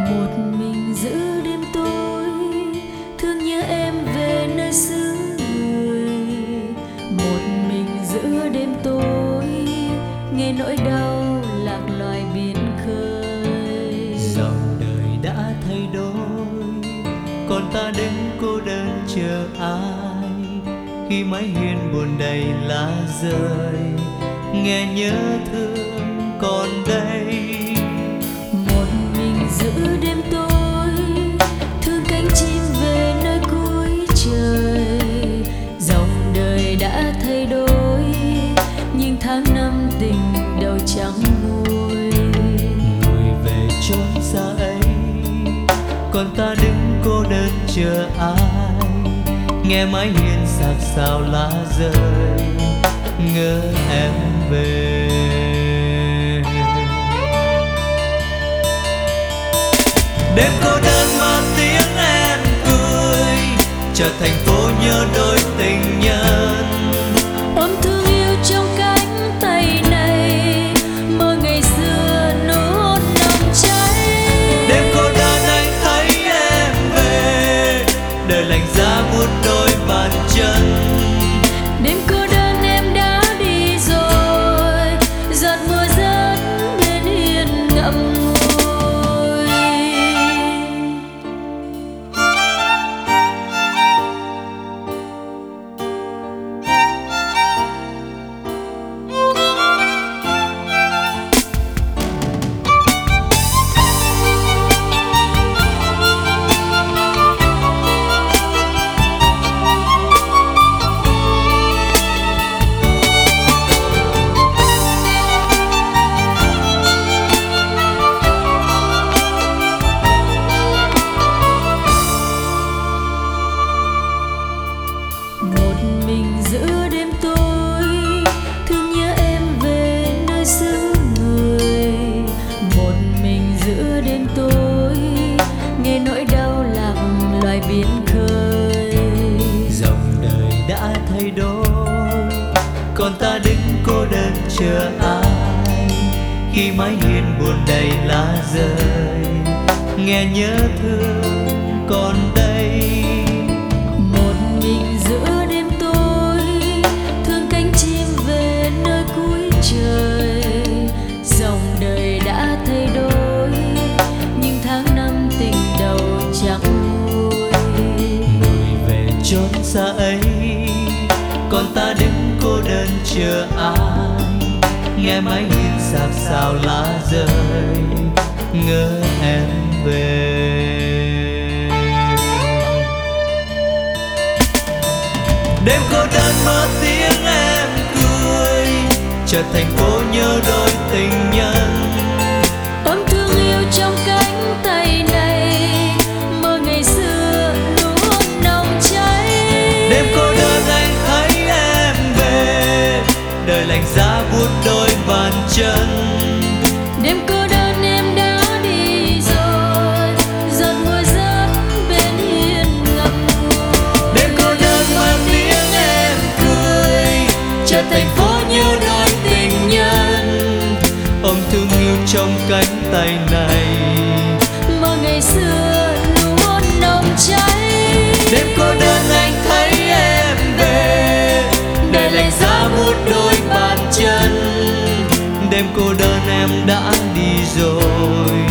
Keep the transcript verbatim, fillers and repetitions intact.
Một mình giữ đêm tối, thương nhớ em về nơi xứ người. Một mình giữa đêm tối, nghe nỗi đau lạc loài biển khơi. Dòng đời đã thay đổi, còn ta đứng cô đơn chờ ai. Khi mái hiên buồn đầy lá rơi, nghe nhớ thương còn đây. Một mình giữa đêm tối, thương cánh chim về nơi cuối trời. Dòng đời đã thay đổi, nhưng tháng năm tình đầu chẳng nguôi. Người về chốn xa ấy, còn ta đứng cô đơn chờ ai. Nghe mái hiên xạc xào lá rơi, ngỡ em về. Đêm cô đơn mà tiếng em cười, chợt thành phố nhớ đôi tình nhân. Ôm thương yêu trong cánh tay này, mơ ngày xưa nốt nồng cháy. Đêm cô đơn anh thấy em về, đời lạnh giá buốt đôi bàn chân. Đêm cô đơn em đã đi rồi, giọt mưa rớt bên hiên ngậm ngùi. Một mình giữa đêm tối, thương nhớ em về nơi xứ người. Một mình giữa đêm tối, nghe nỗi đau lạc loài biển khơi. Dòng đời đã thay đổi, còn ta đứng cô đơn chờ ai. Khi mái hiên buồn đầy lá rơi, nghe nhớ thương còn đây. Một mình giữa đêm tối, thương cánh chim về nơi cuối trời. Dòng đời đã thay đổi, nhưng tháng năm tình đầu chẳng nguôi. Người về chốn xa ấy, còn ta đứng cô đơn chờ ai. Nghe mái hiên xạc xào lá rơi, ngỡ em về. Đêm cô đơn mơ tiếng em cười, chợt thành phố nhớ đôi tình nhân. Ôm thương yêu trong cánh tay này, mơ ngày xưa nuốt nồng cháy. Đêm cô đơn anh thấy em về, đời lạnh giá buốt đôi bàn chân. Đêm cô đơn em đã đi rồi, giọt mưa rớt bên hiên ngậm ngùi. Đêm cô đơn mà tiếng em cười, chợt thành phố nhớ đôi tình nhân. Ôm thương yêu trong cánh tay này, Mơ ngày xưa nuốt nồng cháy. đêm cô đơn anh thấy em về, đời lạnh giá buốt đôi bàn chân. Đêm cô đơn em đã đi rồi,